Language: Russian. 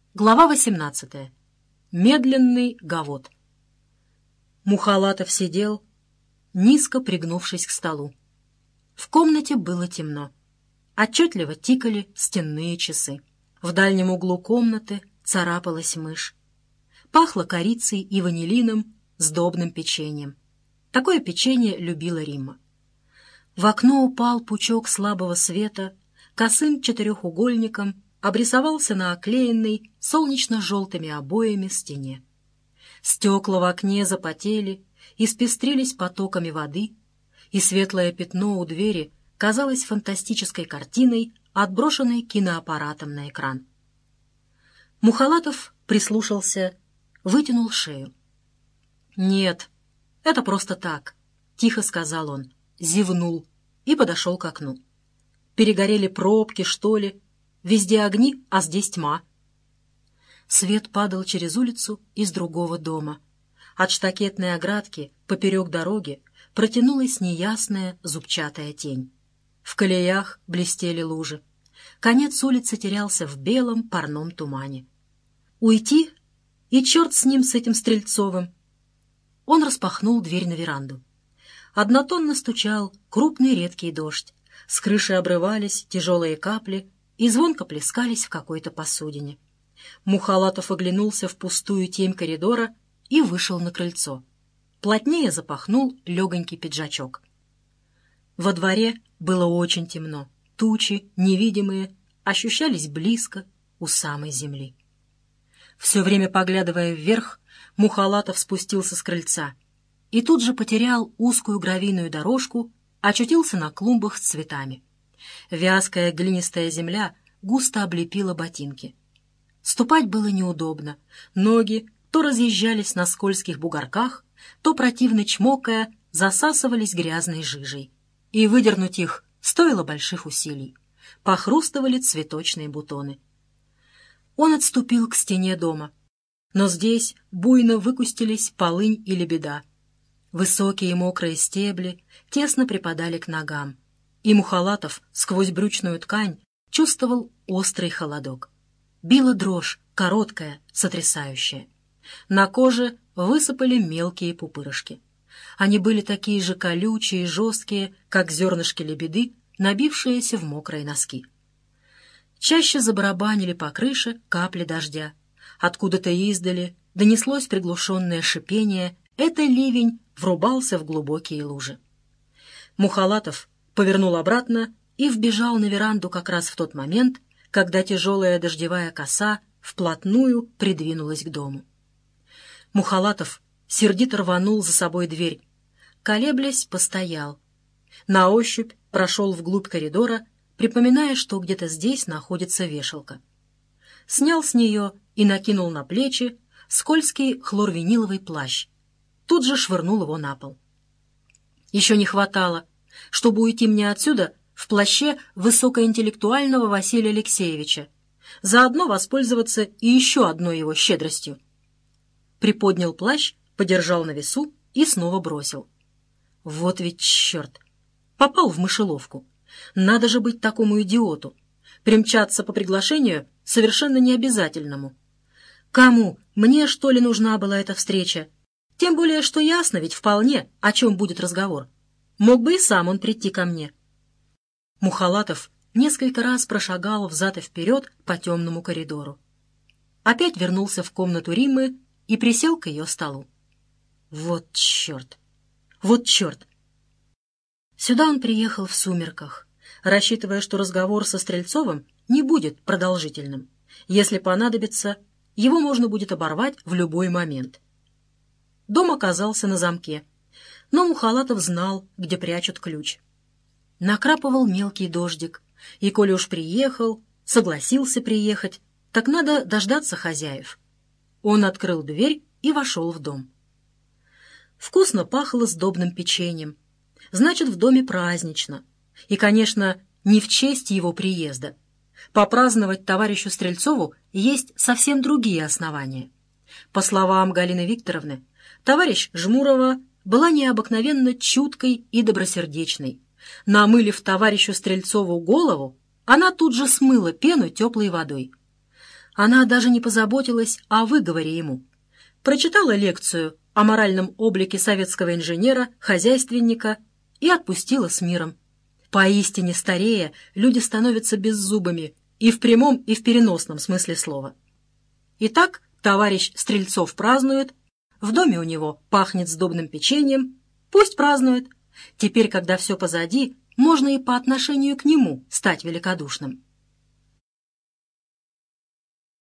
Глава 18. Медленный гавот. Мухалатов сидел, низко пригнувшись к столу. В комнате было темно. Отчетливо тикали стенные часы. В дальнем углу комнаты царапалась мышь. Пахло корицей и ванилином, сдобным печеньем. Такое печенье любила Римма. В окно упал пучок слабого света, косым четырехугольником обрисовался на оклеенной солнечно-желтыми обоями стене. Стекла в окне запотели, испестрились потоками воды, и светлое пятно у двери казалось фантастической картиной, отброшенной киноаппаратом на экран. Мухалатов прислушался, вытянул шею. «Нет, это просто так», — тихо сказал он, зевнул и подошел к окну. «Перегорели пробки, что ли? Везде огни, а здесь тьма». Свет падал через улицу из другого дома. От штакетной оградки поперек дороги протянулась неясная зубчатая тень. В колеях блестели лужи. Конец улицы терялся в белом парном тумане. Уйти? И черт с ним, с этим Стрельцовым! Он распахнул дверь на веранду. Однотонно стучал крупный редкий дождь. С крыши обрывались тяжелые капли и звонко плескались в какой-то посудине. Мухалатов оглянулся в пустую тень коридора и вышел на крыльцо. Плотнее запахнул легонький пиджачок. Во дворе было очень темно. Тучи, невидимые, ощущались близко, у самой земли. Все время поглядывая вверх, Мухалатов спустился с крыльца и тут же потерял узкую гравийную дорожку, очутился на клумбах с цветами. Вязкая глинистая земля густо облепила ботинки. Ступать было неудобно. Ноги то разъезжались на скользких бугорках, то, противно чмокая, засасывались грязной жижей. И выдернуть их стоило больших усилий. Похрустывали цветочные бутоны. Он отступил к стене дома. Но здесь буйно выкустились полынь и лебеда. Высокие мокрые стебли тесно припадали к ногам. И Мухалатов сквозь брючную ткань чувствовал острый холодок. Била дрожь, короткая, сотрясающая. На коже высыпали мелкие пупырышки. Они были такие же колючие и жесткие, как зернышки лебеды, набившиеся в мокрые носки. Чаще забарабанили по крыше капли дождя. Откуда-то издали донеслось приглушенное шипение, это ливень врубался в глубокие лужи. Мухалатов повернул обратно и вбежал на веранду как раз в тот момент, когда тяжелая дождевая коса вплотную придвинулась к дому. Мухалатов сердито рванул за собой дверь. Колеблясь, постоял. На ощупь прошел вглубь коридора, припоминая, что где-то здесь находится вешалка. Снял с нее и накинул на плечи скользкий хлорвиниловый плащ. Тут же швырнул его на пол. Еще не хватало, чтобы уйти мне отсюда в плаще высокоинтеллектуального Василия Алексеевича, заодно воспользоваться и еще одной его щедростью. Приподнял плащ, подержал на весу и снова бросил. Вот ведь черт! Попал в мышеловку. Надо же быть такому идиоту. Примчаться по приглашению совершенно необязательному. Кому? Мне, что ли, нужна была эта встреча? Тем более, что ясно ведь вполне, о чем будет разговор. Мог бы и сам он прийти ко мне. Мухалатов несколько раз прошагал взад и вперед по темному коридору. Опять вернулся в комнату Риммы и присел к ее столу. Вот черт! Вот черт! Сюда он приехал в сумерках, рассчитывая, что разговор со Стрельцовым не будет продолжительным. Если понадобится, его можно будет оборвать в любой момент. Дом оказался на замке, но Мухалатов знал, где прячут ключ. Накрапывал мелкий дождик, и коли уж приехал, согласился приехать, так надо дождаться хозяев. Он открыл дверь и вошел в дом. Вкусно пахло сдобным печеньем. Значит, в доме празднично. И, конечно, не в честь его приезда. Попраздновать товарищу Стрельцову есть совсем другие основания. По словам Галины Викторовны, товарищ Жмурова была необыкновенно чуткой и добросердечной. Намылив товарищу Стрельцову голову, она тут же смыла пену теплой водой. Она даже не позаботилась о выговоре ему. Прочитала лекцию о моральном облике советского инженера, хозяйственника и отпустила с миром. Поистине старея, люди становятся беззубыми и в прямом, и в переносном смысле слова. Итак, товарищ Стрельцов празднует, в доме у него пахнет сдобным печеньем, пусть празднует. Теперь, когда все позади, можно и по отношению к нему стать великодушным.